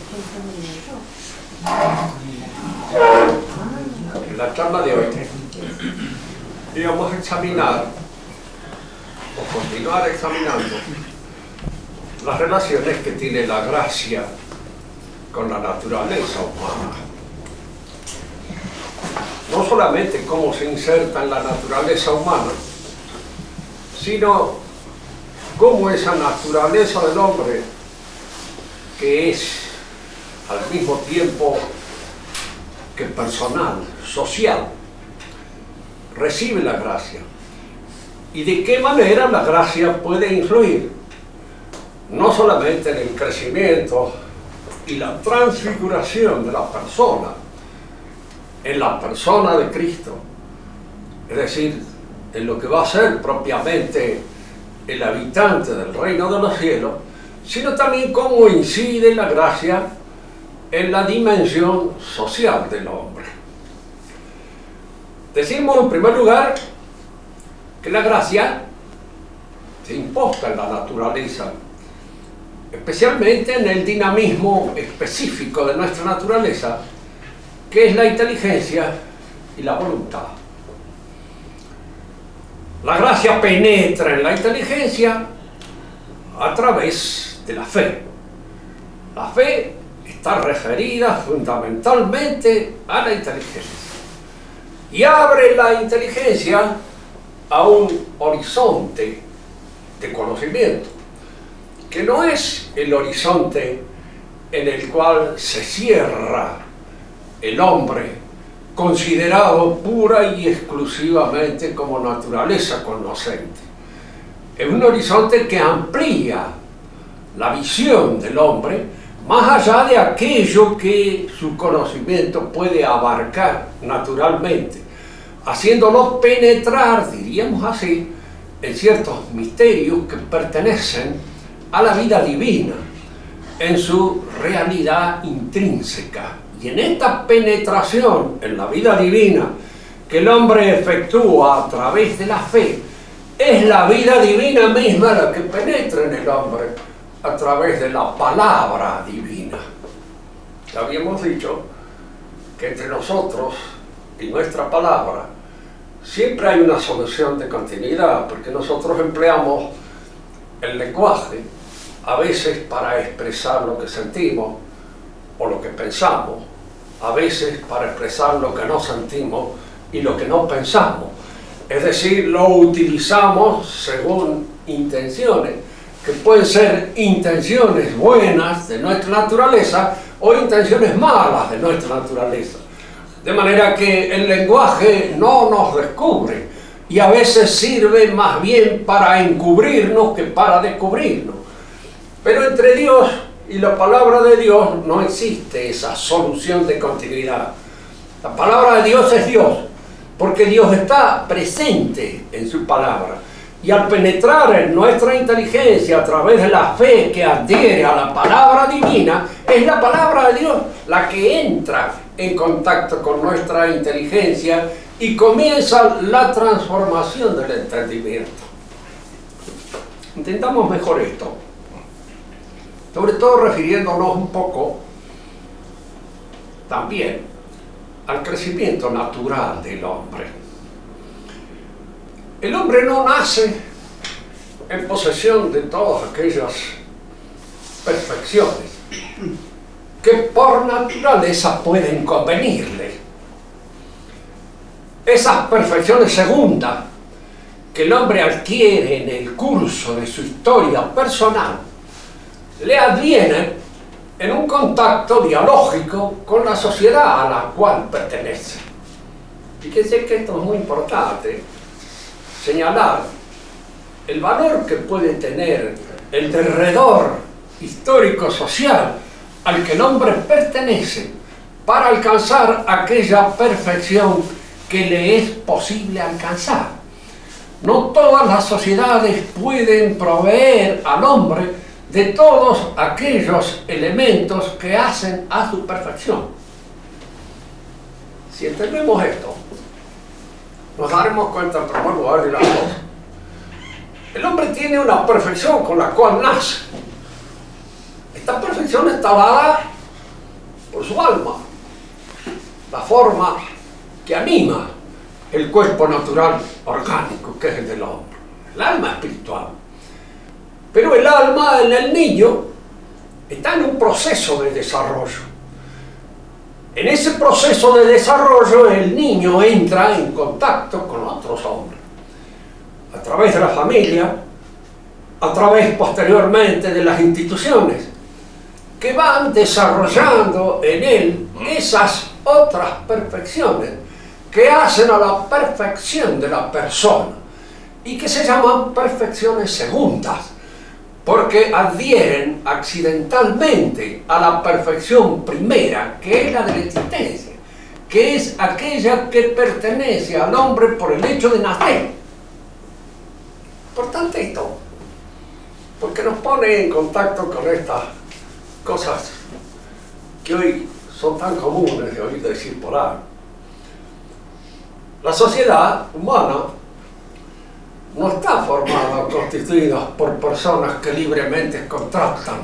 En la charla de hoy íbamos a examinar o continuar examinando las relaciones que tiene la gracia con la naturaleza humana. No solamente cómo se inserta en la naturaleza humana, sino cómo esa naturaleza del hombre, que es al mismo tiempo que personal, social, recibe la gracia. Y de qué manera la gracia puede influir, no solamente en el crecimiento y la transfiguración de la persona, en la persona de Cristo, es decir, en lo que va a ser propiamente el habitante del reino de los cielos, sino también cómo incide la gracia en la dimensión social del hombre. Decimos en primer lugar que la gracia se imposta en la naturaleza, especialmente en el dinamismo específico de nuestra naturaleza, que es la inteligencia y la voluntad. La gracia penetra en la inteligencia a través de la fe. La fe está referida fundamentalmente a la inteligencia y abre la inteligencia a un horizonte de conocimiento, que no es el horizonte en el cual se cierra el hombre, considerado pura y exclusivamente como naturaleza conocente. Es un horizonte que amplía la visión del hombre más allá de aquello que su conocimiento puede abarcar naturalmente, haciéndolo penetrar, diríamos así, en ciertos misterios que pertenecen a la vida divina, en su realidad intrínseca. Y en esta penetración en la vida divina que el hombre efectúa a través de la fe, es la vida divina misma la que penetra en el hombre a través de la palabra divina. Ya habíamos dicho que entre nosotros y nuestra palabra siempre hay una solución de continuidad, porque nosotros empleamos el lenguaje a veces para expresar lo que sentimos o lo que pensamos, a veces para expresar lo que no sentimos y lo que no pensamos. Es decir, lo utilizamos según intenciones, que pueden ser intenciones buenas de nuestra naturaleza o intenciones malas de nuestra naturaleza. De manera que el lenguaje no nos descubre y a veces sirve más bien para encubrirnos que para descubrirnos. Pero entre Dios y la palabra de Dios no existe esa solución de continuidad. La palabra de Dios es Dios, porque Dios está presente en su palabra. Y al penetrar en nuestra inteligencia a través de la fe que adhiere a la palabra divina, es la palabra de Dios la que entra en contacto con nuestra inteligencia y comienza la transformación del entendimiento. Entendamos mejor esto, sobre todo refiriéndonos un poco también al crecimiento natural del hombre. El hombre no nace en posesión de todas aquellas perfecciones que por naturaleza pueden convenirle. Esas perfecciones segundas que el hombre adquiere en el curso de su historia personal le advienen en un contacto dialógico con la sociedad a la cual pertenece. Fíjense que esto es muy importante, señalar el valor que puede tener el derredor histórico-social al que el hombre pertenece para alcanzar aquella perfección que le es posible alcanzar. No todas las sociedades pueden proveer al hombre de todos aquellos elementos que hacen a su perfección. Si entendemos esto, nos daremos cuenta en primer lugar de las cosas. El hombre tiene una perfección con la cual nace. Esta perfección está dada forma que anima el cuerpo natural orgánico, que es el del hombre, el alma espiritual. Pero el alma en el niño está en un proceso de desarrollo. En ese proceso de desarrollo el niño entra en contacto con otros hombres, a través de la familia, a través posteriormente de las instituciones, que van desarrollando en él esas otras perfecciones que hacen a la perfección de la persona y que se llaman perfecciones segundas, porque adhieren accidentalmente a la perfección primera, que es la de la existencia, que es aquella que pertenece al hombre por el hecho de nacer. Importante esto, porque nos pone en contacto con estas cosas que hoy son tan comunes de oír decir por ahí. La sociedad humana no está formada o constituida por personas que libremente contratan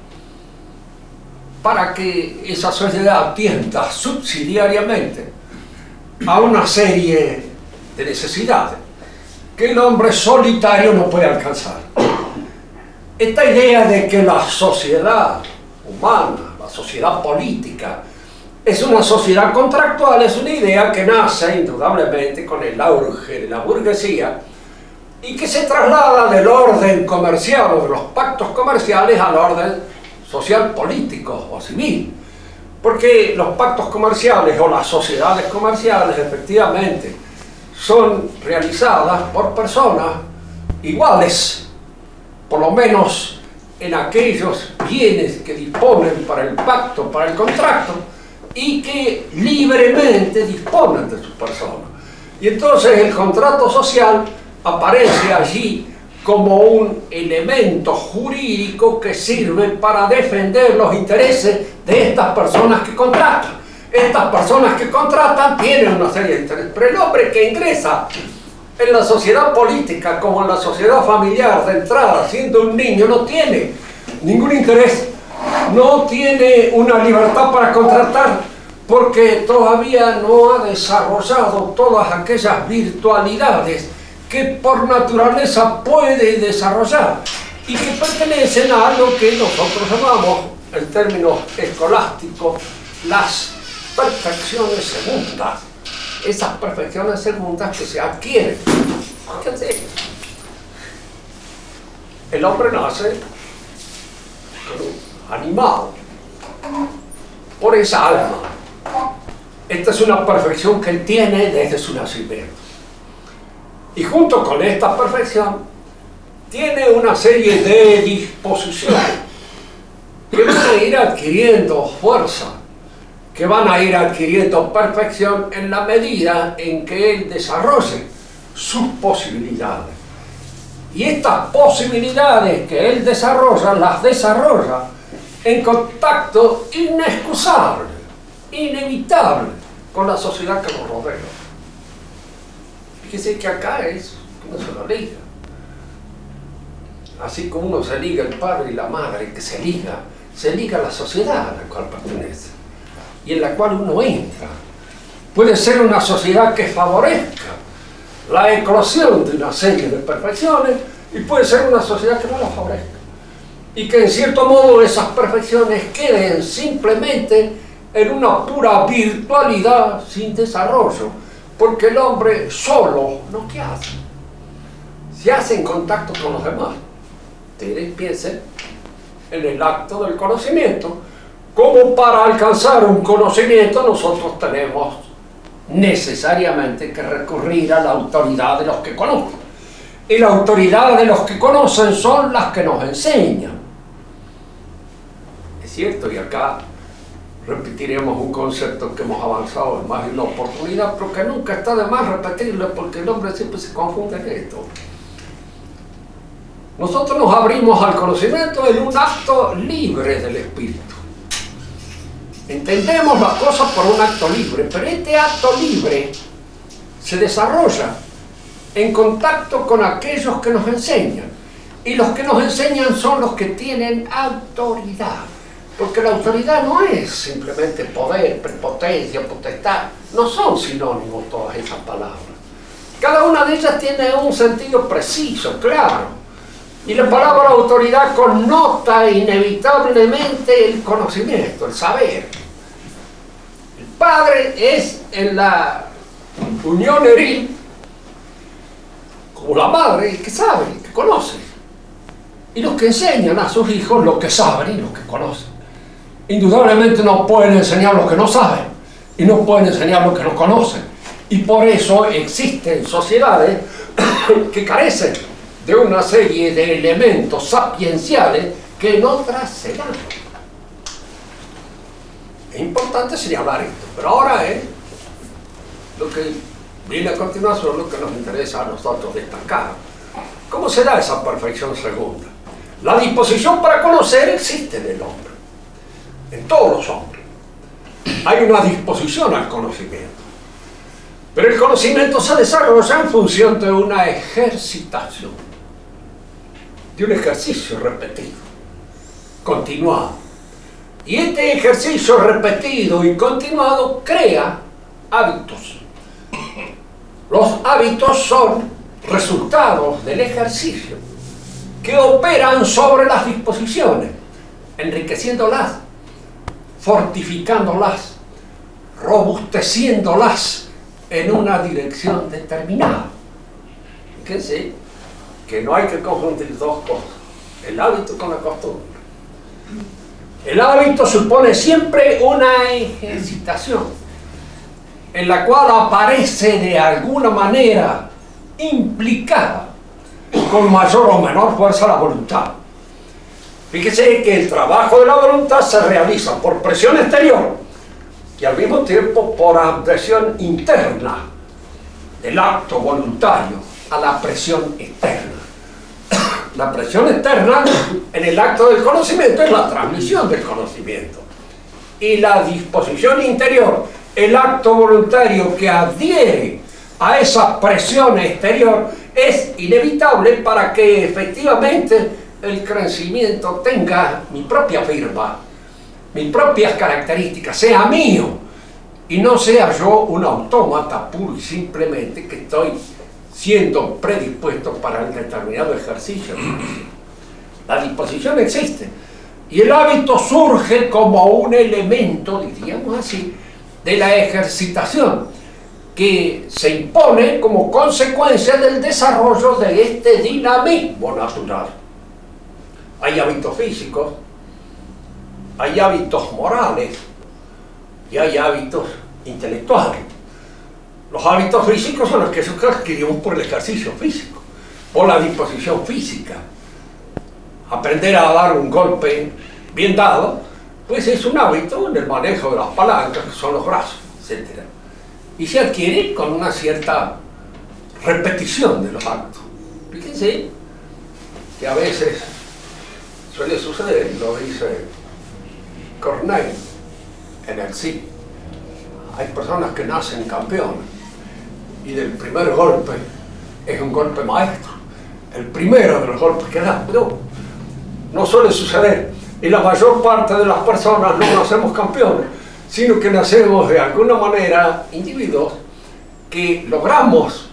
para que esa sociedad atienda subsidiariamente a una serie de necesidades que el hombre solitario no puede alcanzar. Esta idea de que la sociedad humana, la sociedad política, es una sociedad contractual, es una idea que nace indudablemente con el auge de la burguesía y que se traslada del orden comercial o de los pactos comerciales al orden social, político o civil. Porque los pactos comerciales o las sociedades comerciales efectivamente son realizadas por personas iguales, por lo menos en aquellos bienes que disponen para el pacto, para el contrato, y que libremente disponen de sus personas. Y entonces el contrato social aparece allí como un elemento jurídico que sirve para defender los intereses de estas personas que contratan. Estas personas que contratan tienen una serie de intereses, pero el hombre que ingresa en la sociedad política como en la sociedad familiar de entrada, siendo un niño, no tiene ningún interés, no tiene una libertad para contratar, porque todavía no ha desarrollado todas aquellas virtualidades que por naturaleza puede desarrollar y que pertenecen a algo que nosotros llamamos, en términos escolásticos, las perfecciones segundas. Esas perfecciones segundas que se adquieren. Fíjense, el hombre nace animado por esa alma. Esta es una perfección que él tiene desde su nacimiento. Y junto con esta perfección tiene una serie de disposiciones que van a ir adquiriendo fuerza, que van a ir adquiriendo perfección en la medida en que él desarrolle sus posibilidades. Y estas posibilidades que él desarrolla, las desarrolla en contacto inexcusable, inevitable con la sociedad que nos rodea. Fíjese que acá es uno se lo liga. Así como uno se liga el padre y la madre, que se liga a la sociedad a la cual pertenece y en la cual uno entra. Puede ser una sociedad que favorezca la eclosión de una serie de perfecciones y puede ser una sociedad que no la favorezca. Y que en cierto modo esas perfecciones queden simplemente en una pura virtualidad sin desarrollo, porque el hombre solo, ¿no? ¿Qué hace? Se hace en contacto con los demás. Ustedes piensen en el acto del conocimiento, como para alcanzar un conocimiento nosotros tenemos necesariamente que recurrir a la autoridad de los que conocen. Y la autoridad de los que conocen son las que nos enseñan. Es cierto, y acá repetiremos un concepto que hemos avanzado en más de una oportunidad, pero que nunca está de más repetirlo, porque el hombre siempre se confunde en esto. Nosotros nos abrimos al conocimiento en un acto libre del espíritu. Entendemos las cosas por un acto libre, pero este acto libre se desarrolla en contacto con aquellos que nos enseñan. Y los que nos enseñan son los que tienen autoridad. Porque la autoridad no es simplemente poder, prepotencia, potestad. No son sinónimos todas esas palabras. Cada una de ellas tiene un sentido preciso, claro. Y la palabra autoridad connota inevitablemente el conocimiento, el saber. El padre es en la unión eril como la madre, el que sabe, el que conoce. Y los que enseñan a sus hijos lo que saben y lo que conocen. Indudablemente no pueden enseñar lo que no saben y no pueden enseñar lo que no conocen. Y por eso existen sociedades que carecen de una serie de elementos sapienciales que en otras se dan. Es importante señalar esto, pero ahora es lo que viene a continuación, lo que nos interesa a nosotros destacar. ¿Cómo se da esa perfección segunda? La disposición para conocer existe en el hombre, en todos los hombres. Hay una disposición al conocimiento. Pero el conocimiento se desarrolla en función de una ejercitación, de un ejercicio repetido, continuado. Y este ejercicio repetido y continuado crea hábitos. Los hábitos son resultados del ejercicio que operan sobre las disposiciones, enriqueciéndolas, fortificándolas, robusteciéndolas en una dirección determinada. Fíjense que no hay que confundir dos cosas, el hábito con la costumbre. El hábito supone siempre una ejercitación en la cual aparece de alguna manera implicada con mayor o menor fuerza la voluntad. Fíjese que el trabajo de la voluntad se realiza por presión exterior y al mismo tiempo por adhesión interna del acto voluntario a la presión externa. La presión externa en el acto del conocimiento es la transmisión del conocimiento. Y la disposición interior, el acto voluntario que adhiere a esa presión exterior, es inevitable para que efectivamente el crecimiento tenga mi propia firma, mis propias características, sea mío y no sea yo un autómata puro y simplemente que estoy siendo predispuesto para el determinado ejercicio. La disposición existe y el hábito surge como un elemento, diríamos así, de la ejercitación que se impone como consecuencia del desarrollo de este dinamismo natural. Hay hábitos físicos, hay hábitos morales y hay hábitos intelectuales. Los hábitos físicos son los que adquirimos por el ejercicio físico, por la disposición física. Aprender a dar un golpe bien dado, pues es un hábito en el manejo de las palancas, que son los brazos, etc. Y se adquiere con una cierta repetición de los actos. Fíjense que a veces suele suceder, lo dice Corneille en el sí. Hay personas que nacen campeones y del primer golpe es un golpe maestro, el primero de los golpes que dan. No suele suceder, y la mayor parte de las personas no nacemos campeones, sino que nacemos de alguna manera individuos que logramos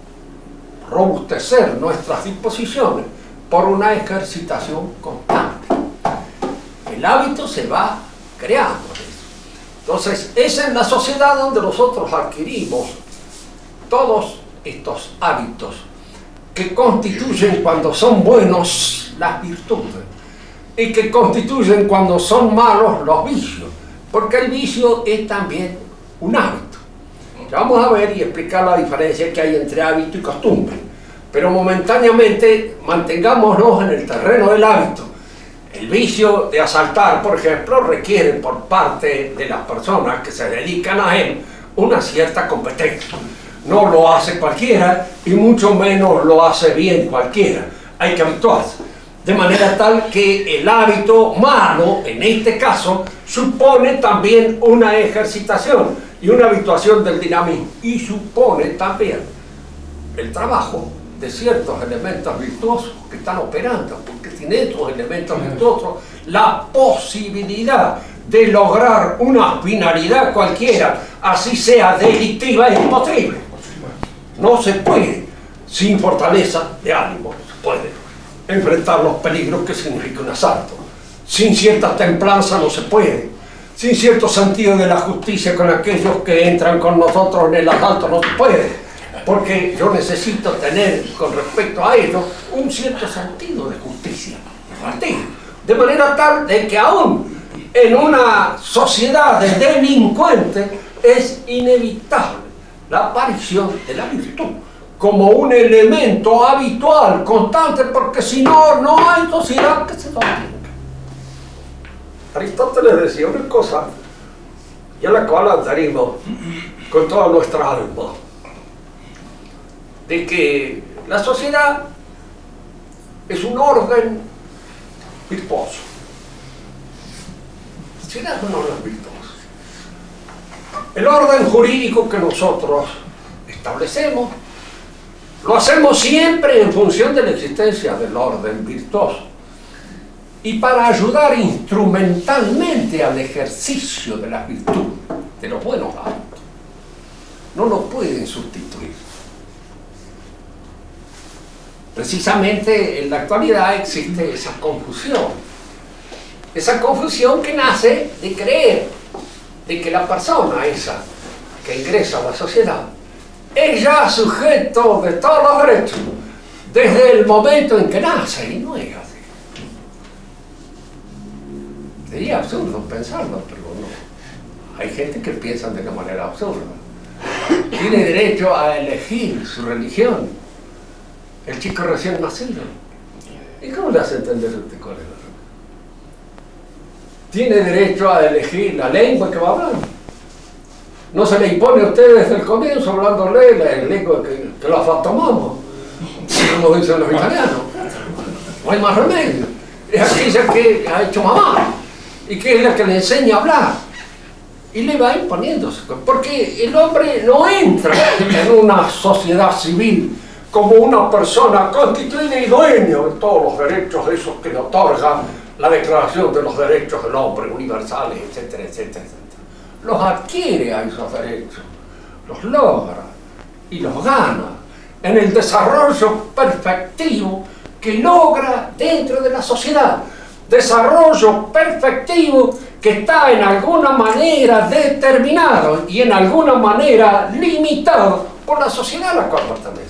robustecer nuestras disposiciones por una ejercitación constante. El hábito se va creando. Entonces, es en la sociedad donde nosotros adquirimos todos estos hábitos que constituyen, cuando son buenos, las virtudes y que constituyen, cuando son malos, los vicios, porque el vicio es también un hábito. Ya vamos a ver y explicar la diferencia que hay entre hábito y costumbre, pero momentáneamente mantengámonos en el terreno del hábito. El vicio de asaltar, por ejemplo, requiere por parte de las personas que se dedican a él una cierta competencia. No lo hace cualquiera y mucho menos lo hace bien cualquiera. Hay que habituarse. De manera tal que el hábito malo, en este caso, supone también una ejercitación y una habituación del dinamismo. Y supone también el trabajo de ciertos elementos virtuosos que están operando, porque sin estos elementos virtuosos la posibilidad de lograr una finalidad cualquiera, así sea delictiva, es imposible. No se puede, sin fortaleza de ánimo, no se puede enfrentar los peligros que significa un asalto. Sin cierta templanza no se puede. Sin cierto sentido de la justicia con aquellos que entran con nosotros en el asalto no se puede. Porque yo necesito tener, con respecto a ello, un cierto sentido de justicia. De manera tal de que aún en una sociedad de delincuentes es inevitable la aparición de la virtud como un elemento habitual, constante, porque si no, no hay sociedad que se sostenga. Aristóteles decía una cosa y a la cual adherimos con toda nuestra alma, de que la sociedad es un orden virtuoso. La sociedad es un orden virtuoso. El orden jurídico que nosotros establecemos lo hacemos siempre en función de la existencia del orden virtuoso y para ayudar instrumentalmente al ejercicio de las virtudes, de los buenos hábitos. No lo pueden sustituir. Precisamente en la actualidad existe esa confusión que nace de creer de que la persona esa que ingresa a la sociedad es ya sujeto de todos los derechos desde el momento en que nace, y no es así. Sería absurdo pensarlo, pero no. Hay gente que piensa de una manera absurda. Tiene derecho a elegir su religión el chico recién nacido. ¿Y cómo le hace entender usted cuál es la religión? Tiene derecho a elegir la lengua que va a hablar. No se le impone a usted desde el comienzo hablándole la lengua que la tomamos, como dicen los italianos. No hay más remedio. Es aquella que ha hecho mamá y que es la que le enseña a hablar. Y le va imponiéndose. Porque el hombre no entra en una sociedad civil como una persona constituida y dueña de todos los derechos esos que le otorga la Declaración de los Derechos del Hombre universales, etcétera, etcétera, etcétera. Los adquiere a esos derechos, los logra y los gana en el desarrollo perfectivo que logra dentro de la sociedad. Desarrollo perfectivo que está en alguna manera determinado y en alguna manera limitado por la sociedad a la cual pertenece.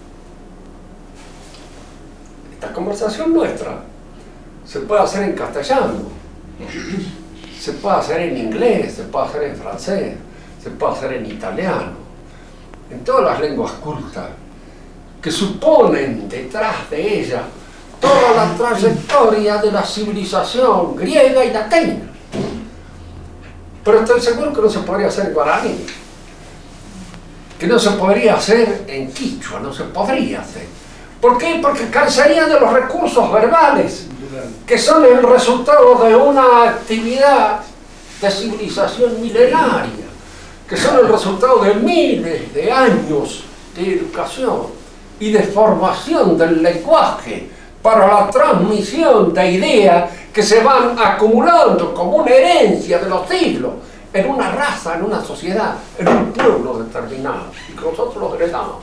Esta conversación nuestra se puede hacer en castellano, se puede hacer en inglés, se puede hacer en francés, se puede hacer en italiano, en todas las lenguas cultas que suponen detrás de ella toda la trayectoria de la civilización griega y latina. Pero estoy seguro que no se podría hacer en guaraní, que no se podría hacer en quichua, no se podría hacer. ¿Por qué? Porque carecería de los recursos verbales, que son el resultado de una actividad de civilización milenaria, que son el resultado de miles de años de educación y de formación del lenguaje para la transmisión de ideas que se van acumulando como una herencia de los siglos en una raza, en una sociedad, en un pueblo determinado, y que nosotros los heredamos.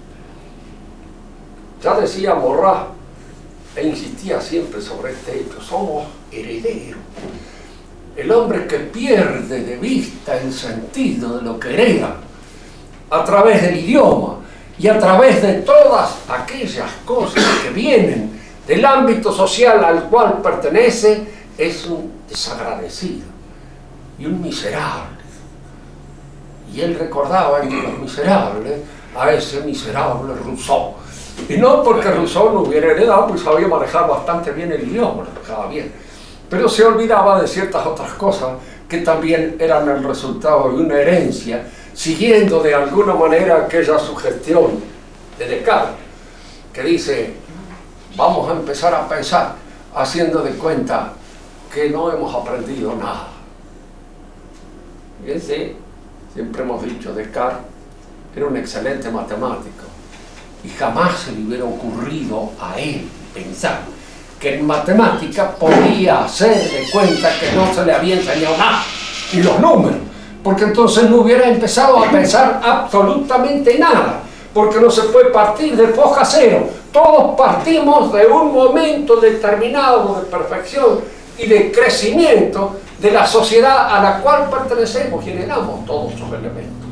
Ya decía Morrat, e insistía siempre sobre este hecho, somos herederos. El hombre que pierde de vista el sentido de lo que hereda a través del idioma y a través de todas aquellas cosas que vienen del ámbito social al cual pertenece, es un desagradecido y un miserable. Y él recordaba entre los miserables a ese miserable Rousseau. Y no porque Rousseau no hubiera heredado, pues sabía manejar bastante bien el idioma, lo manejaba bien. Pero se olvidaba de ciertas otras cosas que también eran el resultado de una herencia, siguiendo de alguna manera aquella sugestión de Descartes, que dice, vamos a empezar a pensar haciendo de cuenta que no hemos aprendido nada. Fíjense, siempre hemos dicho, Descartes era un excelente matemático y jamás se le hubiera ocurrido a él pensar que en matemática podía hacer de cuenta que no se le había enseñado nada, ni los números, porque entonces no hubiera empezado a pensar absolutamente nada, porque no se puede partir de foja cero. Todos partimos de un momento determinado de perfección y de crecimiento de la sociedad a la cual pertenecemos y heredamos todos esos elementos.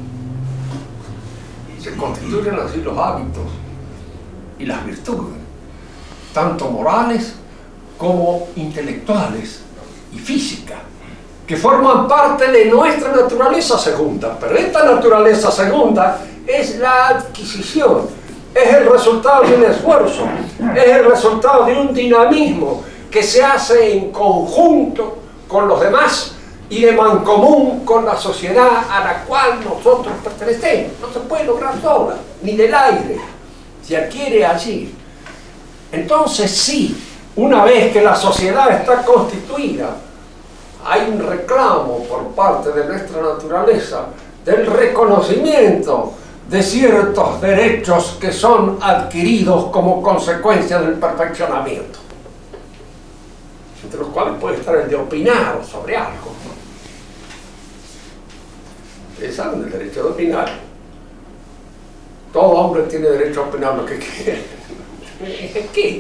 Se constituyen así los hábitos y las virtudes, tanto morales como intelectuales y físicas, que forman parte de nuestra naturaleza segunda. Pero esta naturaleza segunda es la adquisición, es el resultado de un esfuerzo, es el resultado de un dinamismo que se hace en conjunto con los demás y de mancomun con la sociedad a la cual nosotros pertenecemos. No se puede lograr sola, ni del aire, se adquiere allí. Entonces sí, una vez que la sociedad está constituida, hay un reclamo por parte de nuestra naturaleza del reconocimiento de ciertos derechos que son adquiridos como consecuencia del perfeccionamiento, entre los cuales puede estar el de opinar sobre algo. Ustedes saben el derecho de opinar. Todo hombre tiene derecho a opinar lo que quiere. ¿Qué?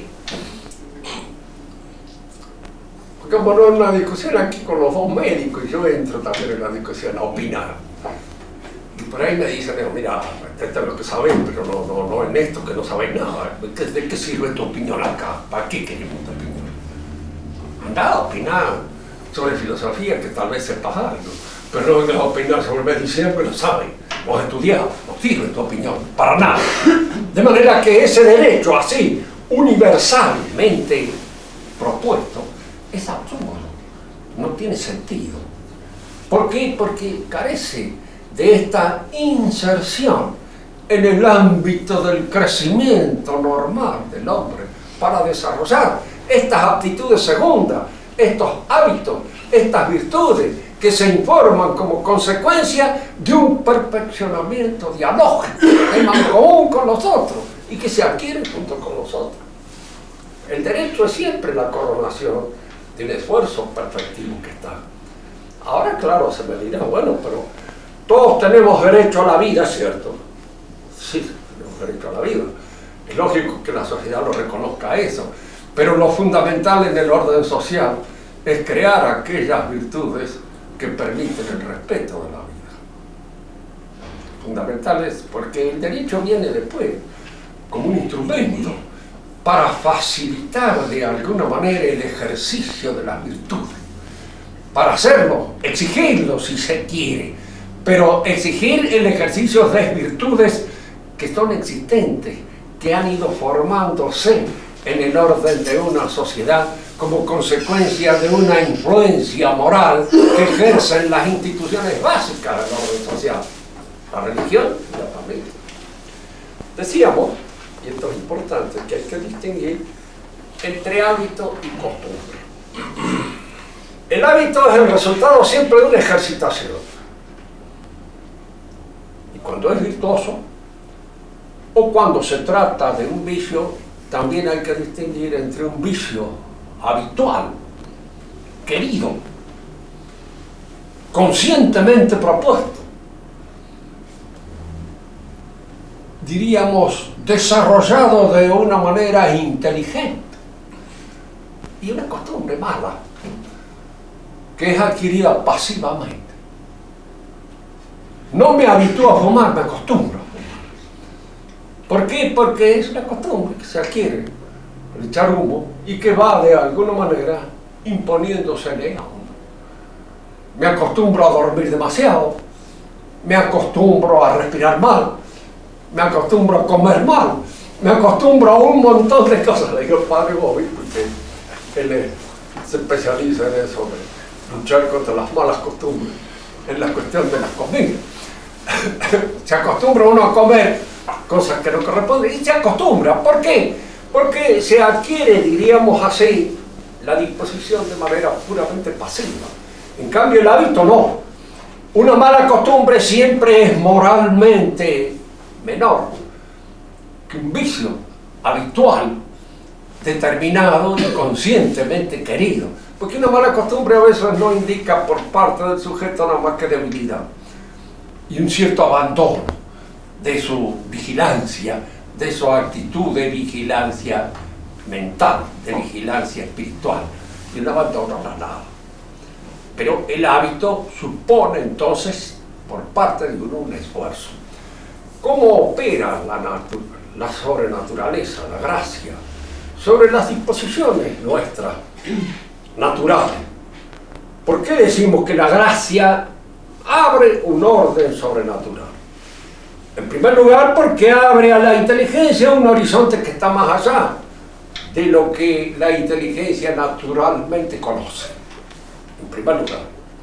Porque como no es una discusión aquí con los dos médicos, y yo entro también en la discusión a opinar. Y por ahí me dicen, mira, esto es lo que saben, pero no en esto que no sabéis nada. ¿De qué sirve tu opinión acá? ¿Para qué queremos tu opinión? Andá a opinar sobre filosofía, que tal vez sepas algo, pero no vengas a opinar sobre medicina, porque lo saben, lo has estudiado, no sirve tu opinión, para nada. De manera que ese derecho así, universalmente propuesto, es absurdo, no tiene sentido. ¿Por qué? Porque carece de esta inserción en el ámbito del crecimiento normal del hombre para desarrollar estas aptitudes segundas, estos hábitos, estas virtudes que se informan como consecuencia de un perfeccionamiento dialógico en común con los otros y que se adquieren junto con nosotros. El derecho es siempre la coronación de un esfuerzo perfectivo que está. Ahora, claro, se me dirá, bueno, pero todos tenemos derecho a la vida, ¿cierto? Sí, tenemos derecho a la vida. Es lógico que la sociedad lo reconozca eso, pero lo fundamental en el orden social es crear aquellas virtudes que permiten el respeto de la vida. Fundamental es porque el derecho viene después, como un instrumento para facilitar de alguna manera el ejercicio de las virtudes. Para hacerlo, exigirlo si se quiere, pero exigir el ejercicio de virtudes que son existentes, que han ido formándose en el orden de una sociedad como consecuencia de una influencia moral que ejercen las instituciones básicas del orden social, la religión y la familia. Decíamos, y esto es importante, que hay que distinguir entre hábito y costumbre. El hábito es el resultado siempre de una ejercitación. Y cuando es virtuoso, o cuando se trata de un vicio, también hay que distinguir entre un vicio habitual, querido, conscientemente propuesto, diríamos desarrollado de una manera inteligente, y una costumbre mala, que es adquirida pasivamente. No me habitúo a fumar, me acostumbro a fumar. ¿Por qué? Porque es una costumbre que se adquiere al echar humo y que va de alguna manera imponiéndosele a uno. Me acostumbro a dormir demasiado, me acostumbro a respirar mal, me acostumbro a comer mal, me acostumbro a un montón de cosas. Le digo padre Bobby, porque él se especializa en eso, de luchar contra las malas costumbres, en la cuestión de las comidas. Se acostumbra uno a comer cosas que no corresponden y se acostumbra. ¿Por qué? Porque se adquiere, diríamos así, la disposición de manera puramente pasiva. En cambio el hábito no. Una mala costumbre siempre es moralmente menor que un vicio habitual determinado y conscientemente querido. Porque una mala costumbre a veces no indica por parte del sujeto nada más que debilidad y un cierto abandono de su vigilancia, de su actitud de vigilancia mental, de vigilancia espiritual, y un abandono a la nada. Pero el hábito supone entonces por parte de uno un esfuerzo. ¿Cómo opera la sobrenaturaleza, la gracia, sobre las disposiciones nuestras naturales? ¿Por qué decimos que la gracia abre un orden sobrenatural? En primer lugar, porque abre a la inteligencia un horizonte que está más allá de lo que la inteligencia naturalmente conoce. En primer lugar,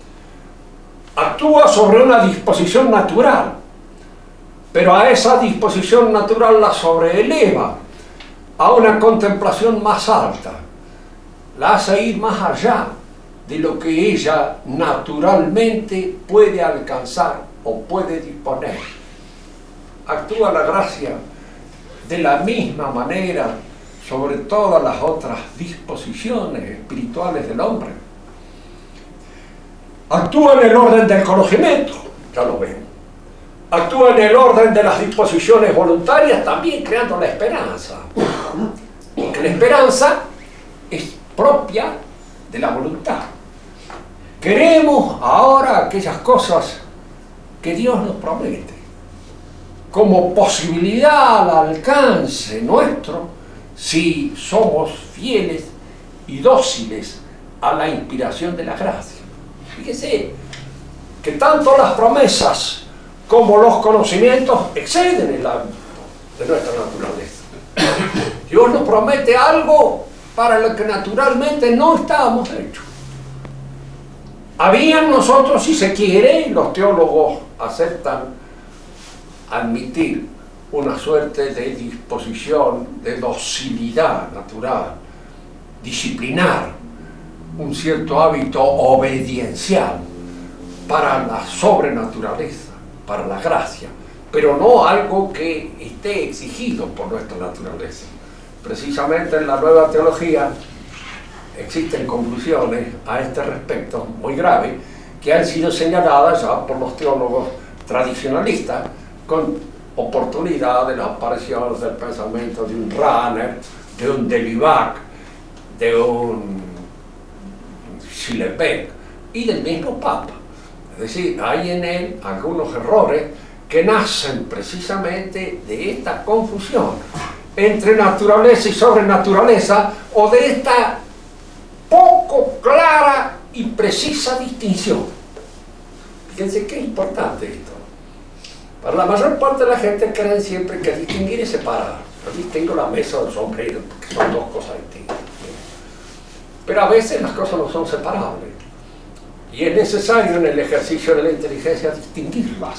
actúa sobre una disposición natural, pero a esa disposición natural la sobreeleva a una contemplación más alta, la hace ir más allá de lo que ella naturalmente puede alcanzar o puede disponer. Actúa la gracia de la misma manera sobre todas las otras disposiciones espirituales del hombre. Actúa en el orden del conocimiento, ya lo ven. Actúa en el orden de las disposiciones voluntarias, también creando la esperanza. Porque la esperanza es propia de la voluntad. Queremos ahora aquellas cosas que Dios nos promete, como posibilidad al alcance nuestro, si somos fieles y dóciles a la inspiración de la gracia. Fíjese que tanto las promesas como los conocimientos exceden el ámbito de nuestra naturaleza. Dios nos promete algo para lo que naturalmente no estábamos hechos. Había en nosotros, si se quiere, y los teólogos aceptan admitir una suerte de disposición, de docilidad natural, disciplinar, un cierto hábito obediencial para la sobrenaturaleza, para la gracia, pero no algo que esté exigido por nuestra naturaleza. Precisamente en la Nueva Teología existen conclusiones a este respecto muy graves que han sido señaladas ya por los teólogos tradicionalistas con oportunidad de las apariciones del pensamiento de un Rahner, de un Delibac, de un Schillebeck y del mismo Papa. Es decir, hay en él algunos errores que nacen precisamente de esta confusión entre naturaleza y sobrenaturaleza, o de esta poco clara y precisa distinción. Fíjense qué importante esto. Para la mayor parte de la gente creen siempre que distinguir es separar. Yo distingo la mesa del sombrero, porque son dos cosas distintas. Pero a veces las cosas no son separables. Y es necesario en el ejercicio de la inteligencia distinguirlas.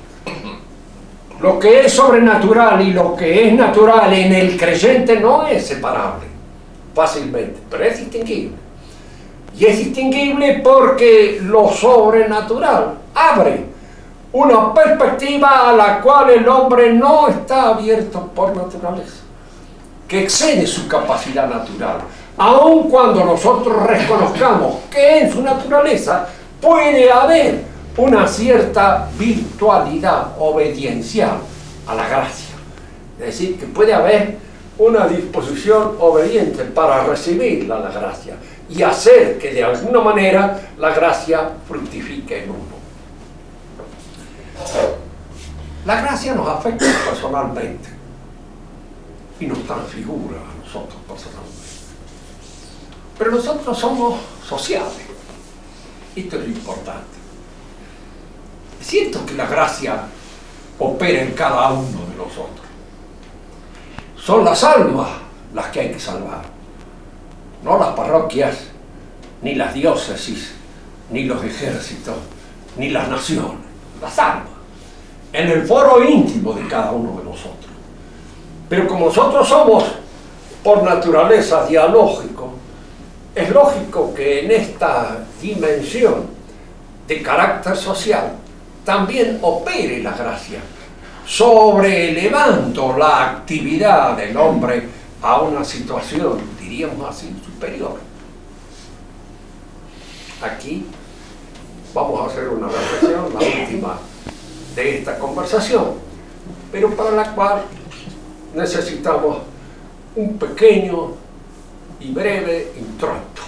Lo que es sobrenatural y lo que es natural en el creyente no es separable fácilmente, pero es distinguible. Y es distinguible porque lo sobrenatural abre una perspectiva a la cual el hombre no está abierto por naturaleza, que excede su capacidad natural, aun cuando nosotros reconozcamos que en su naturaleza puede haber una cierta virtualidad obediencial a la gracia. Es decir, que puede haber una disposición obediente para recibir la gracia y hacer que de alguna manera la gracia fructifique en uno. La gracia nos afecta personalmente y nos transfigura a nosotros personalmente. Pero nosotros somos sociales. Esto es lo importante. Es cierto que la gracia opera en cada uno de nosotros. Son las almas las que hay que salvar, no las parroquias, ni las diócesis, ni los ejércitos, ni las naciones, las almas, en el foro íntimo de cada uno de nosotros. Pero como nosotros somos por naturaleza dialógicos, es lógico que en esta dimensión de carácter social también opere la gracia, sobreelevando la actividad del hombre a una situación, diríamos así, superior. Aquí vamos a hacer una reflexión, la última de esta conversación, pero para la cual necesitamos un pequeño y breve introito.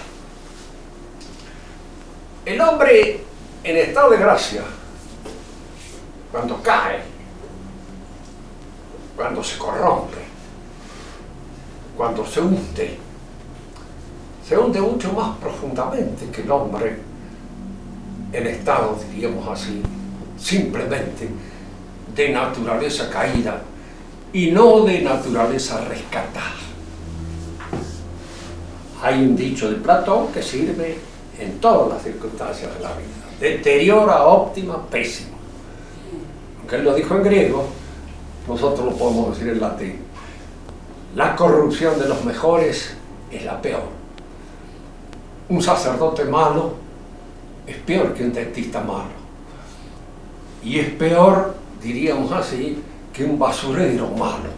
El hombre en estado de gracia, cuando cae, cuando se corrompe, cuando se hunde mucho más profundamente que el hombre en estado, diríamos así, simplemente de naturaleza caída y no de naturaleza rescatada. Hay un dicho de Platón que sirve en todas las circunstancias de la vida: deteriora, óptima, pésima. Aunque él lo dijo en griego, nosotros lo podemos decir en latín. La corrupción de los mejores es la peor. Un sacerdote malo es peor que un dentista malo. Y es peor, diríamos así, que un basurero malo.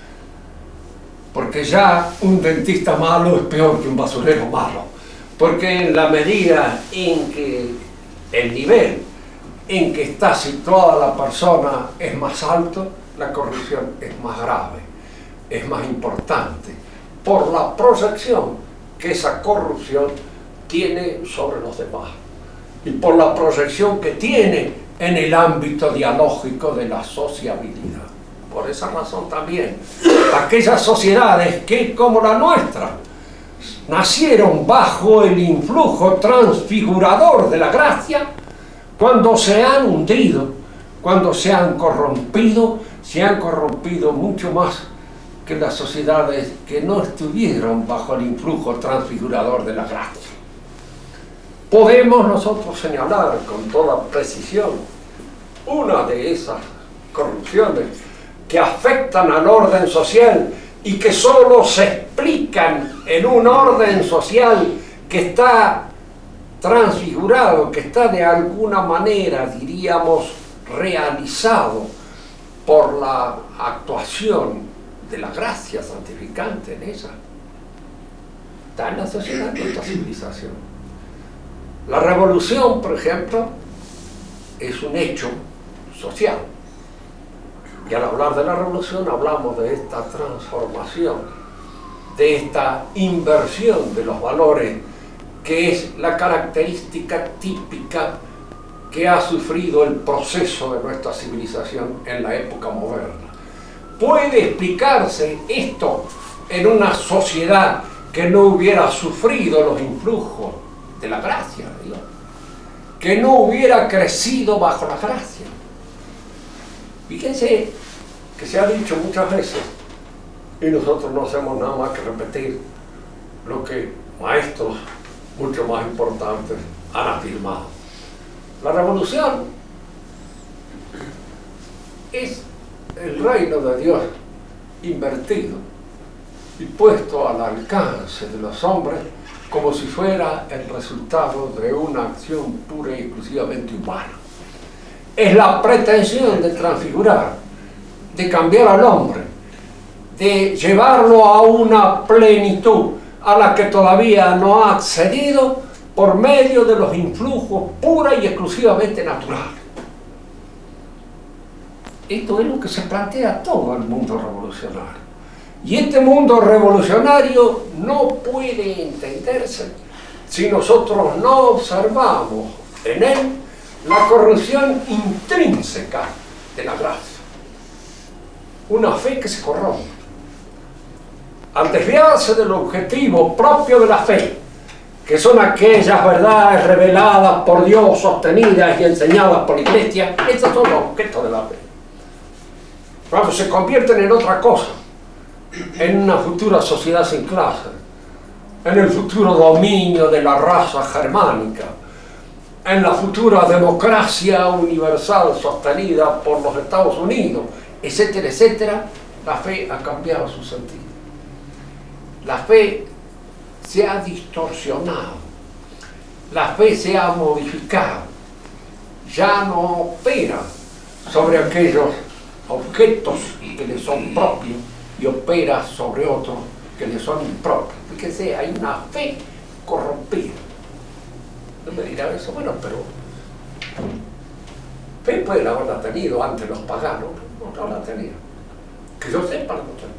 Porque ya un dentista malo es peor que un basurero malo. Porque en la medida en que el nivel en que está situada la persona es más alto, la corrupción es más grave, es más importante, por la proyección que esa corrupción tiene sobre los demás y por la proyección que tiene en el ámbito dialógico de la sociabilidad. Por esa razón también, aquellas sociedades que, como la nuestra, nacieron bajo el influjo transfigurador de la gracia, cuando se han hundido, cuando se han corrompido mucho más que las sociedades que no estuvieron bajo el influjo transfigurador de la gracia. Podemos nosotros señalar con toda precisión una de esas corrupciones que afectan al orden social y que solo se explican en un orden social que está transfigurado, que está de alguna manera, diríamos, realizado por la actuación de la gracia santificante en ella. Está en la sociedad de esta civilización. La revolución, por ejemplo, es un hecho social. Y al hablar de la revolución hablamos de esta transformación, de esta inversión de los valores, que es la característica típica que ha sufrido el proceso de nuestra civilización en la época moderna. ¿Puede explicarse esto en una sociedad que no hubiera sufrido los influjos de la gracia de Dios? Que no hubiera crecido bajo la gracia. Fíjense que se ha dicho muchas veces, y nosotros no hacemos nada más que repetir lo que maestros mucho más importantes han afirmado. La revolución es el reino de Dios invertido y puesto al alcance de los hombres como si fuera el resultado de una acción pura y exclusivamente humana. Es la pretensión de transfigurar, de cambiar al hombre, de llevarlo a una plenitud a la que todavía no ha accedido por medio de los influjos pura y exclusivamente naturales. Esto es lo que se plantea a todo el mundo revolucionario. Y este mundo revolucionario no puede entenderse si nosotros no observamos en él la corrupción intrínseca de la gracia. Una fe que se corrompe. Al desviarse del objetivo propio de la fe, que son aquellas verdades reveladas por Dios, sostenidas y enseñadas por la Iglesia, estos son los objetos de la fe. Cuando se convierten en otra cosa, en una futura sociedad sin clase, en el futuro dominio de la raza germánica, en la futura democracia universal sostenida por los Estados Unidos, etcétera, etcétera, la fe ha cambiado su sentido. La fe se ha distorsionado, la fe se ha modificado, ya no opera sobre aquellos objetos que le son propios y opera sobre otros que le son impropios. Fíjense, hay una fe corrompida. No me dirán eso, bueno, pero fe pueden haberla tenido antes los paganos, no la tenían. Que yo sepa, no tenían.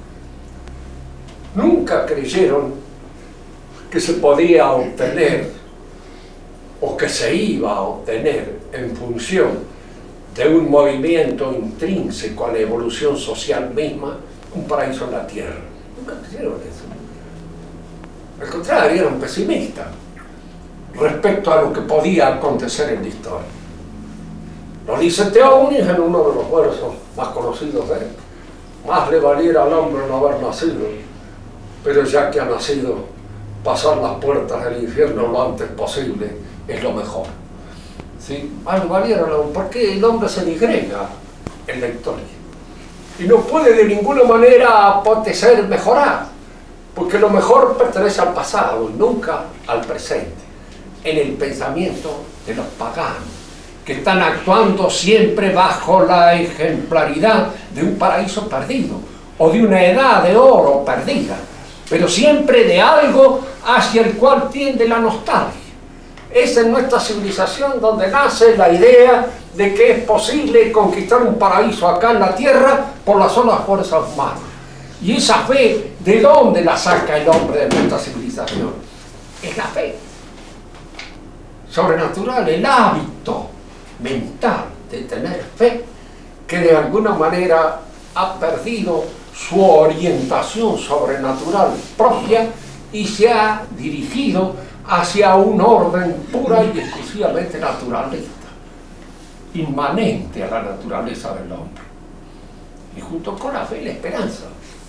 Nunca creyeron que se podía obtener o que se iba a obtener en función de un movimiento intrínseco a la evolución social misma un paraíso en la tierra. Nunca creyeron eso. Al contrario, eran pesimistas respecto a lo que podía acontecer en la historia. Lo dice Teógenes en uno de los versos más conocidos de él: más le valiera al hombre no haber nacido, pero ya que ha nacido, pasar las puertas del infierno lo antes posible es lo mejor. ¿Sí? Más le valiera al hombre, porque el hombre se digrega en la historia y no puede de ninguna manera apetecer mejorar, porque lo mejor pertenece al pasado y nunca al presente, en el pensamiento de los paganos, que están actuando siempre bajo la ejemplaridad de un paraíso perdido o de una edad de oro perdida, pero siempre de algo hacia el cual tiende la nostalgia. Es en nuestra civilización donde nace la idea de que es posible conquistar un paraíso acá en la tierra por las solas fuerzas humanas. Y esa fe, ¿de dónde la saca el hombre de nuestra civilización? Es la fe sobrenatural, el hábito mental de tener fe, que de alguna manera ha perdido su orientación sobrenatural propia y se ha dirigido hacia un orden pura y exclusivamente naturalista, inmanente a la naturaleza del hombre. Y junto con la fe, la esperanza.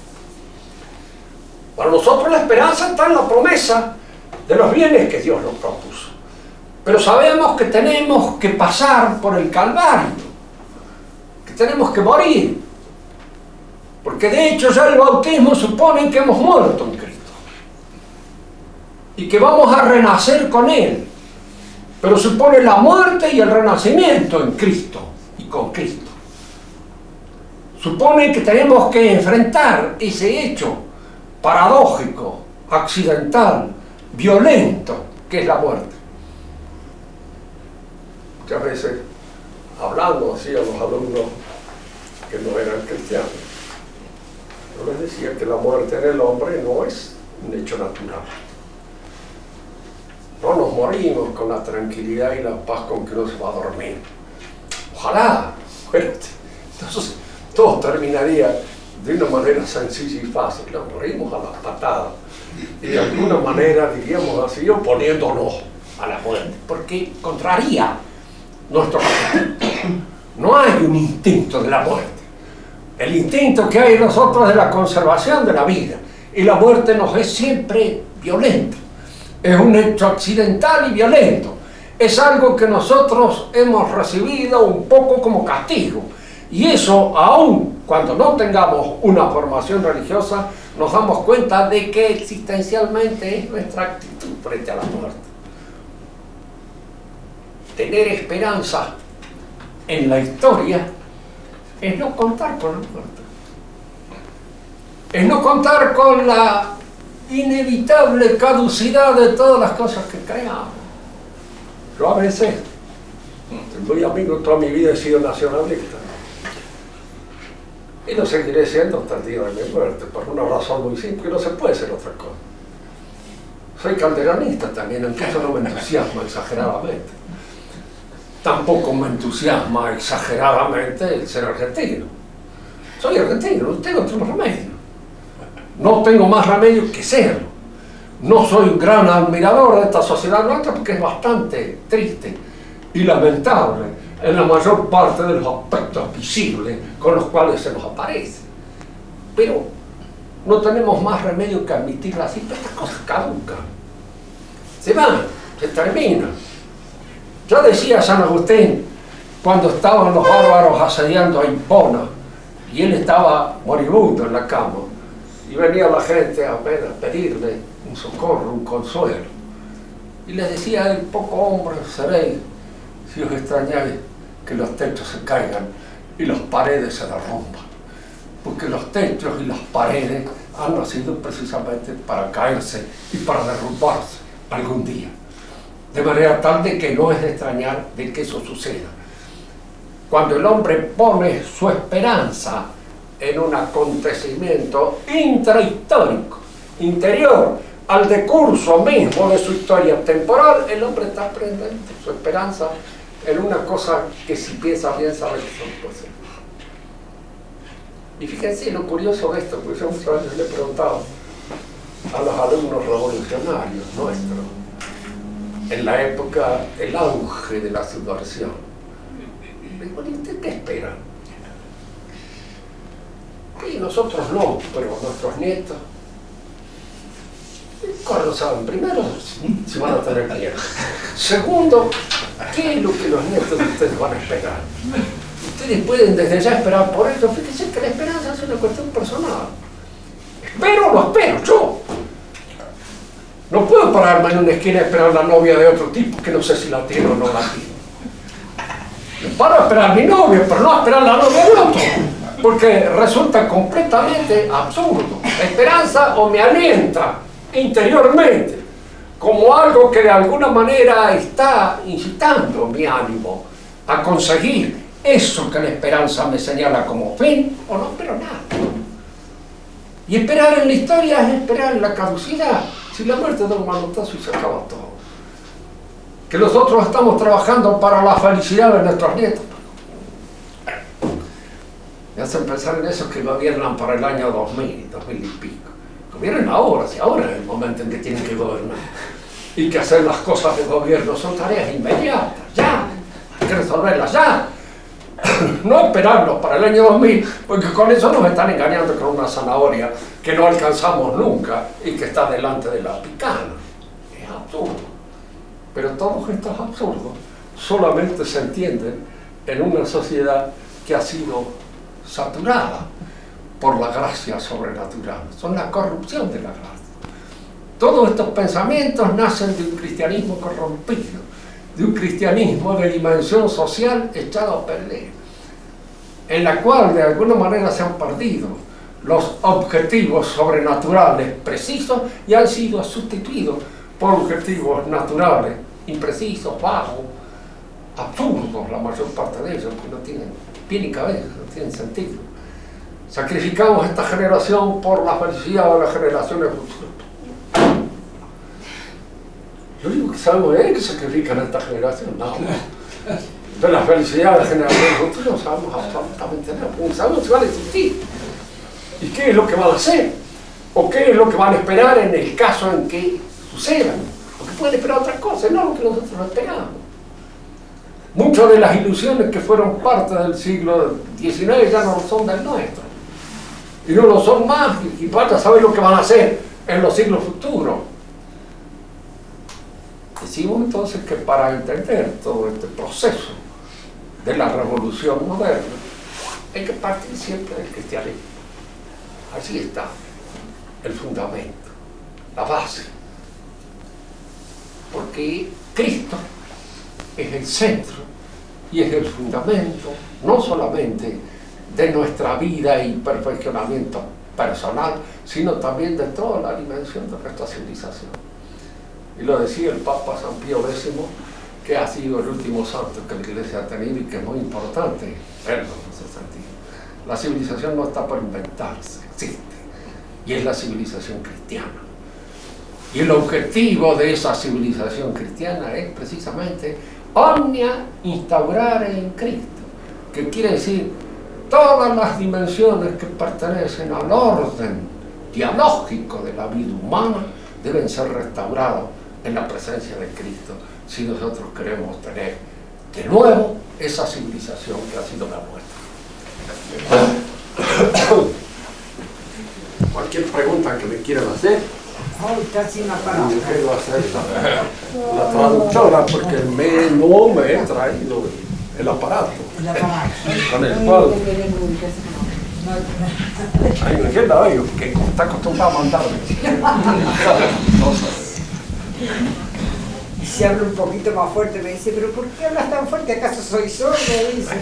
Para nosotros la esperanza está en la promesa de los bienes que Dios nos propuso. Pero sabemos que tenemos que pasar por el Calvario, que tenemos que morir, porque de hecho ya el bautismo supone que hemos muerto en Cristo y que vamos a renacer con Él, pero supone la muerte y el renacimiento en Cristo y con Cristo. Supone que tenemos que enfrentar ese hecho paradójico, accidental, violento, que es la muerte. Muchas veces, hablando así a los alumnos que no eran cristianos, yo les decía que la muerte en el hombre no es un hecho natural. No nos morimos con la tranquilidad y la paz con que uno se va a dormir. Ojalá. Bueno, entonces todo terminaría de una manera sencilla y fácil. Nos morimos a las patadas y de alguna manera, diríamos así, oponiéndonos a la muerte, porque contraría nuestro instinto. No hay un instinto de la muerte. El instinto que hay en nosotros es de la conservación de la vida, y la muerte nos es siempre violenta. Es un hecho accidental y violento. Es algo que nosotros hemos recibido un poco como castigo. Y eso, aun cuando no tengamos una formación religiosa, nos damos cuenta de que existencialmente es nuestra actitud frente a la muerte. Tener esperanza en la historia es no contar con la muerte. Es no contar con la inevitable caducidad de todas las cosas que creamos. Yo a veces, muy amigo, toda mi vida he sido nacionalista. Y lo seguiré siendo hasta el día de mi muerte, por una razón muy simple, que no se puede ser otra cosa. Soy calderonista también, aunque eso no me entusiasma exageradamente. Tampoco me entusiasma exageradamente el ser argentino. Soy argentino, no tengo otro remedio. No tengo más remedio que serlo. No soy un gran admirador de esta sociedad nuestra porque es bastante triste y lamentable en la mayor parte de los aspectos visibles con los cuales se nos aparece. Pero no tenemos más remedio que admitirla así, pero estas cosas caducan. Se van, se terminan. Ya decía San Agustín, cuando estaban los bárbaros asediando a Hipona y él estaba moribundo en la cama, y venía la gente a pedirle un socorro, un consuelo, y les decía a él: poco hombre seréis si os extrañáis que los techos se caigan y las paredes se derrumban, porque los techos y las paredes han nacido precisamente para caerse y para derrumbarse algún día. De manera tal de que no es de extrañar de que eso suceda. Cuando el hombre pone su esperanza en un acontecimiento intrahistórico, interior al decurso mismo de su historia temporal, el hombre está prendiendo su esperanza en una cosa que si piensa bien sabe que eso no puede ser. Y fíjense lo curioso de esto, porque yo muchas veces le he preguntado a los alumnos revolucionarios nuestros, en la época, el auge de la subversión. Le digo, ¿y usted qué espera? Y nosotros no, pero nuestros nietos. ¿Cuándo lo saben? Primero, si van a tener tierra. Segundo, ¿qué es lo que los nietos de ustedes van a esperar? Ustedes pueden desde ya esperar por eso. Fíjense que la esperanza es una cuestión personal. Espero, lo espero yo. No puedo pararme en una esquina y esperar la novia de otro tipo que no sé si la tiene o no la tiene. Me paro a esperar a mi novia, pero no a esperar la novia de otro, porque resulta completamente absurdo. La esperanza o me alienta interiormente como algo que de alguna manera está incitando mi ánimo a conseguir eso que la esperanza me señala como fin, o no espero nada. Y esperar en la historia es esperar en la caducidad. Si la muerte da un manotazo y se acaba todo. Que nosotros estamos trabajando para la felicidad de nuestros nietos. Me hacen pensar en esos que gobiernan para el año 2000, 2000 y pico. Gobiernen ahora, si ahora es el momento en que tienen que gobernar. Y que hacer las cosas de gobierno son tareas inmediatas, ya. Hay que resolverlas ya. No esperarlos para el año 2000, porque con eso nos están engañando con una zanahoria que no alcanzamos nunca y que está delante de la picana. Es absurdo. Pero todos estos absurdos solamente se entienden en una sociedad que ha sido saturada por la gracia sobrenatural. Son la corrupción de la gracia. Todos estos pensamientos nacen de un cristianismo corrompido, de un cristianismo de dimensión social echado a perder, en la cual de alguna manera se han perdido los objetivos sobrenaturales precisos y han sido sustituidos por objetivos naturales imprecisos, vagos, absurdos, la mayor parte de ellos, que no tienen pie ni cabeza, no tienen sentido. Sacrificamos esta generación por la felicidad de las generaciones futuras. Lo único que sabemos es que sacrifican a esta generación, nada más. De la felicidad de las generaciones futuras no sabemos absolutamente nada, no sabemos si van a existir. ¿Y qué es lo que van a hacer? ¿O qué es lo que van a esperar en el caso en que sucedan? Porque pueden esperar otras cosas, no lo que nosotros esperamos. Muchas de las ilusiones que fueron parte del siglo XIX ya no son del nuestro. Y no lo son más, y falta saber lo que van a hacer en los siglos futuros. Decimos entonces que para entender todo este proceso de la revolución moderna hay que partir siempre del cristianismo. Así está el fundamento, la base. Porque Cristo es el centro y es el fundamento no solamente de nuestra vida y perfeccionamiento personal, sino también de toda la dimensión de nuestra civilización. Y lo decía el Papa San Pío X, que ha sido el último santo que la Iglesia ha tenido y que es muy importante verlo en ese sentido. La civilización no está por inventarse, existe, y es la civilización cristiana. Y el objetivo de esa civilización cristiana es precisamente omnia instaurare in Cristo, que quiere decir todas las dimensiones que pertenecen al orden dialógico de la vida humana deben ser restauradas en la presencia de Cristo si nosotros queremos tener de nuevo esa civilización que ha sido la nuestra. Cualquier pregunta que me quieran hacer, casi una palabra. yo quiero hacer la traductora porque no me he traído el aparato con el cual ay, me entiendo ellos que está acostumbrado a mandarme. Y si hablo un poquito más fuerte me dice, pero ¿por qué hablas tan fuerte? ¿Acaso soy sordo? Dice.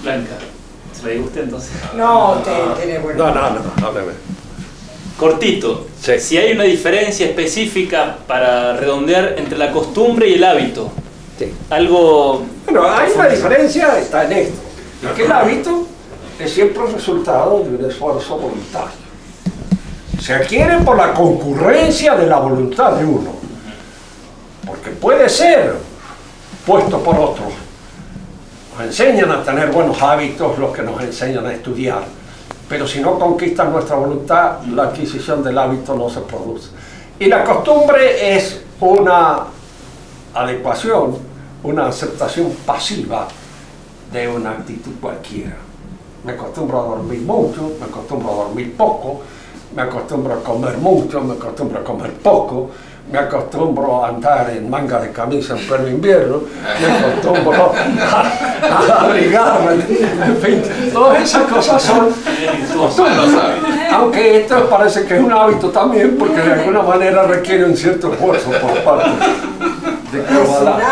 Blanca, ¿se le gusta entonces? No, usted tiene bueno. No, hábleme. Cortito, Sí. si hay una diferencia específica para redondear entre la costumbre y el hábito, Sí. algo... Bueno, hay una diferencia, está en esto, de que el hábito es siempre el resultado de un esfuerzo voluntario. Se adquiere por la concurrencia de la voluntad de uno, porque puede ser puesto por otros. Nos enseñan a tener buenos hábitos los que nos enseñan a estudiar, pero si no conquistan nuestra voluntad, la adquisición del hábito no se produce. Y la costumbre es una adecuación, una aceptación pasiva de una actitud cualquiera. Me acostumbro a dormir mucho, me acostumbro a dormir poco, me acostumbro a comer mucho, me acostumbro a comer poco, me acostumbro a andar en manga de camisa en pleno invierno, me acostumbro a abrigarme, en fin, todas esas cosas son costumbres. Aunque esto parece que es un hábito también, porque de alguna manera requiere un cierto esfuerzo por parte de cada lado.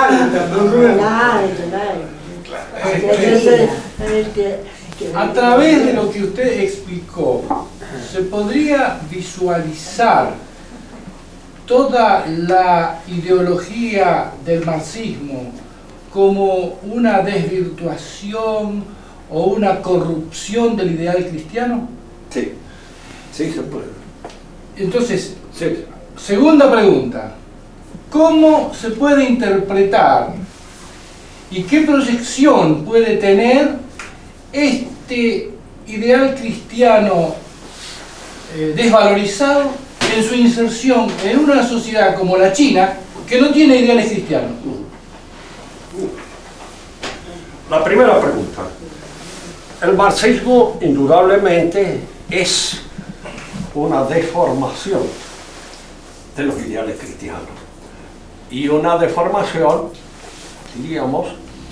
A través de lo que usted explicó, se podría visualizar toda la ideología del marxismo como una desvirtuación o una corrupción del ideal cristiano. Sí, sí se puede. Entonces, Sí. segunda pregunta, ¿cómo se puede interpretar y qué proyección puede tener este ideal cristiano desvalorizado en su inserción en una sociedad como la China, que no tiene ideales cristianos? La primera pregunta. El marxismo indudablemente es una deformación de los ideales cristianos y una deformación, diríamos,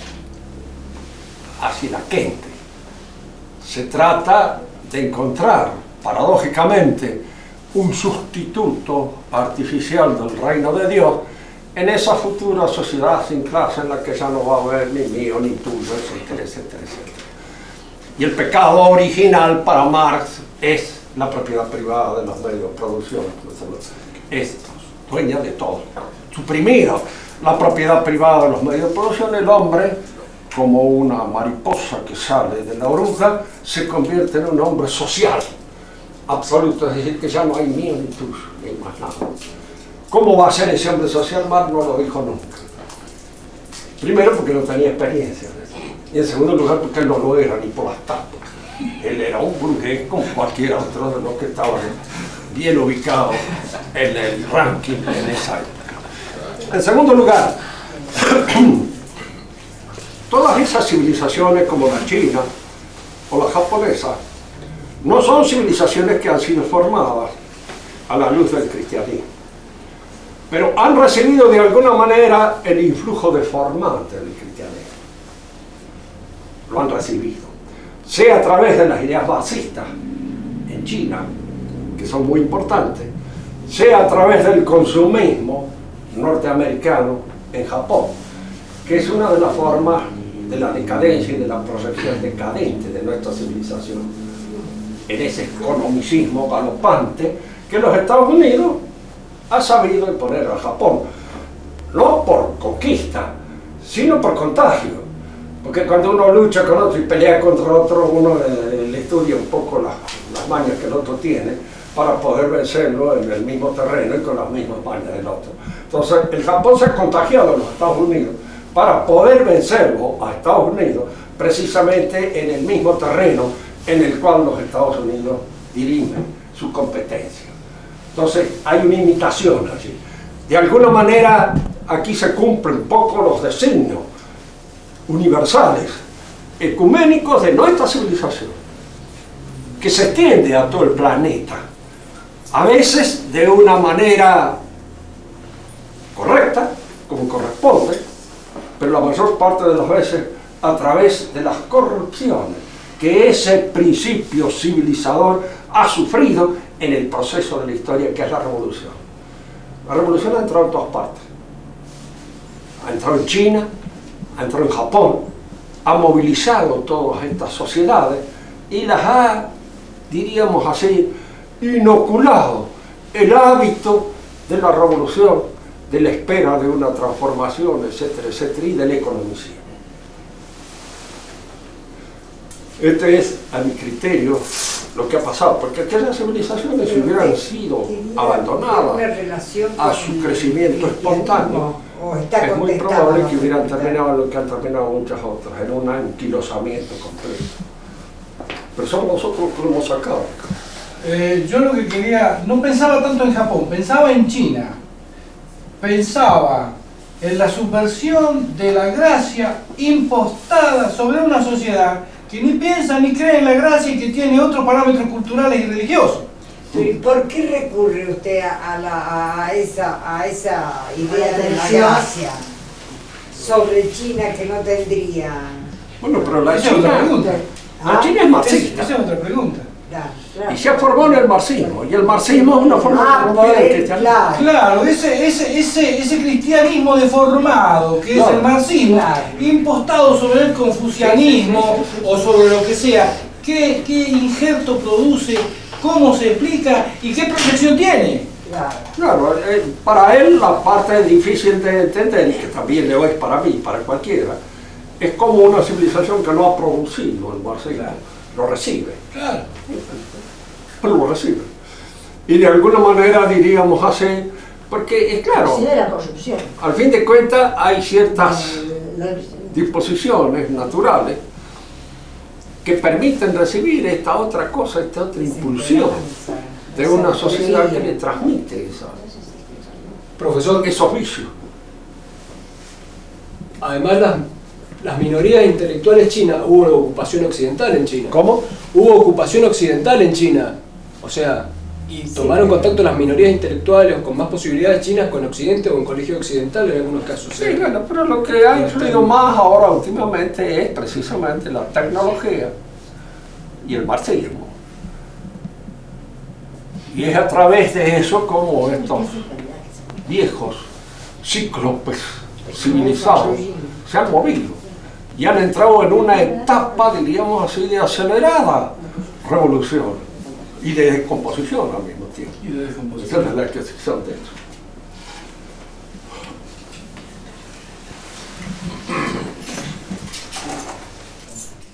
hacia la gente. Se trata de encontrar, paradójicamente, un sustituto artificial del reino de Dios en esa futura sociedad sin clase en la que ya no va a haber ni mío ni tuyo, etcétera, etcétera, etcétera. Y el pecado original para Marx es la propiedad privada de los medios de producción. Es dueña de todo. Suprimida la propiedad privada de los medios de producción, el hombre, como una mariposa que sale de la oruga, se convierte en un hombre social absoluto, es decir, que ya no hay mío ni tuyo, ni más nada. ¿Cómo va a ser ese hombre social? Marx no lo dijo nunca. Primero porque no tenía experiencia, y en segundo lugar porque él no lo era ni por las tapas. Él era un burgués como cualquier otro de los que estaban bien ubicados en el ranking en esa época. En segundo lugar, todas esas civilizaciones como la china o la japonesa no son civilizaciones que han sido formadas a la luz del cristianismo, pero han recibido de alguna manera el influjo deformante del cristianismo. Lo han recibido, sea a través de las ideas marxistas en China, que son muy importantes, sea a través del consumismo norteamericano en Japón, que es una de las formas de la decadencia y de la proyección decadente de nuestra civilización, en ese economicismo galopante que los Estados Unidos ha sabido imponer a Japón, no por conquista, sino por contagio, porque cuando uno lucha con otro y pelea contra otro, uno le estudia un poco las mañas que el otro tiene para poder vencerlo en el mismo terreno y con las mismas mañas del otro. Entonces el Japón se ha contagiado a los Estados Unidos para poder vencerlo a Estados Unidos precisamente en el mismo terreno en el cual los Estados Unidos dirimen su competencia. Entonces hay una imitación allí. De alguna manera aquí se cumplen un poco los designios universales, ecuménicos de nuestra civilización, que se extiende a todo el planeta, a veces de una manera correcta, como corresponde, pero la mayor parte de las veces a través de las corrupciones que ese principio civilizador ha sufrido en el proceso de la historia, que es la revolución. La revolución ha entrado en todas partes. Ha entrado en China, ha entrado en Japón, ha movilizado todas estas sociedades y las ha, diríamos así, inoculado el hábito de la revolución, de la espera de una transformación, etcétera, etcétera, y del economicismo. Este es, a mi criterio, lo que ha pasado, porque aquellas civilizaciones hubieran sido abandonadas a su crecimiento espontáneo. Es muy probable que hubieran terminado lo que han terminado muchas otras, en un anquilosamiento completo. Pero somos nosotros que lo hemos sacado. Yo lo que quería, no pensaba tanto en Japón, pensaba en China. Pensaba en la subversión de la gracia impostada sobre una sociedad que ni piensa ni cree en la gracia y que tiene otros parámetros culturales y religiosos. ¿Y por qué recurre usted a esa idea de la gracia sobre China que no tendría? Bueno, pero la Esa es otra China, pregunta. la China es marxista. Esa es otra pregunta. Claro. Y se formó en el marxismo, y el marxismo es una forma de rompida del cristianismo. Claro, ese cristianismo deformado, que es el marxismo, impostado sobre el confucianismo o sobre lo que sea, ¿qué injerto produce? ¿Cómo se explica? ¿Y qué proyección tiene? Claro, para él la parte difícil de entender, y que también lo es para mí, para cualquiera, es como una civilización que no ha producido el marxismo, lo recibe. Claro. Pero lo recibe. Y de alguna manera diríamos así, porque es claro, la corrupción. al fin de cuentas hay ciertas disposiciones naturales que permiten recibir esta otra cosa, esta otra impulsión de una sociedad que le transmite Profesor, esos vicios. además las minorías intelectuales chinas, hubo una ocupación occidental en China. ¿Cómo? Hubo ocupación occidental en China. O sea, y tomaron contacto las minorías intelectuales con más posibilidades chinas con Occidente o con colegio occidental en algunos casos. Sí, bueno, pero lo que ha influido más ahora últimamente es precisamente la tecnología y el marxismo. Y es a través de eso como estos viejos cíclopes civilizados se han movido y han entrado en una etapa, diríamos así, de acelerada revolución y de descomposición al mismo tiempo. Esa es la explicación de eso.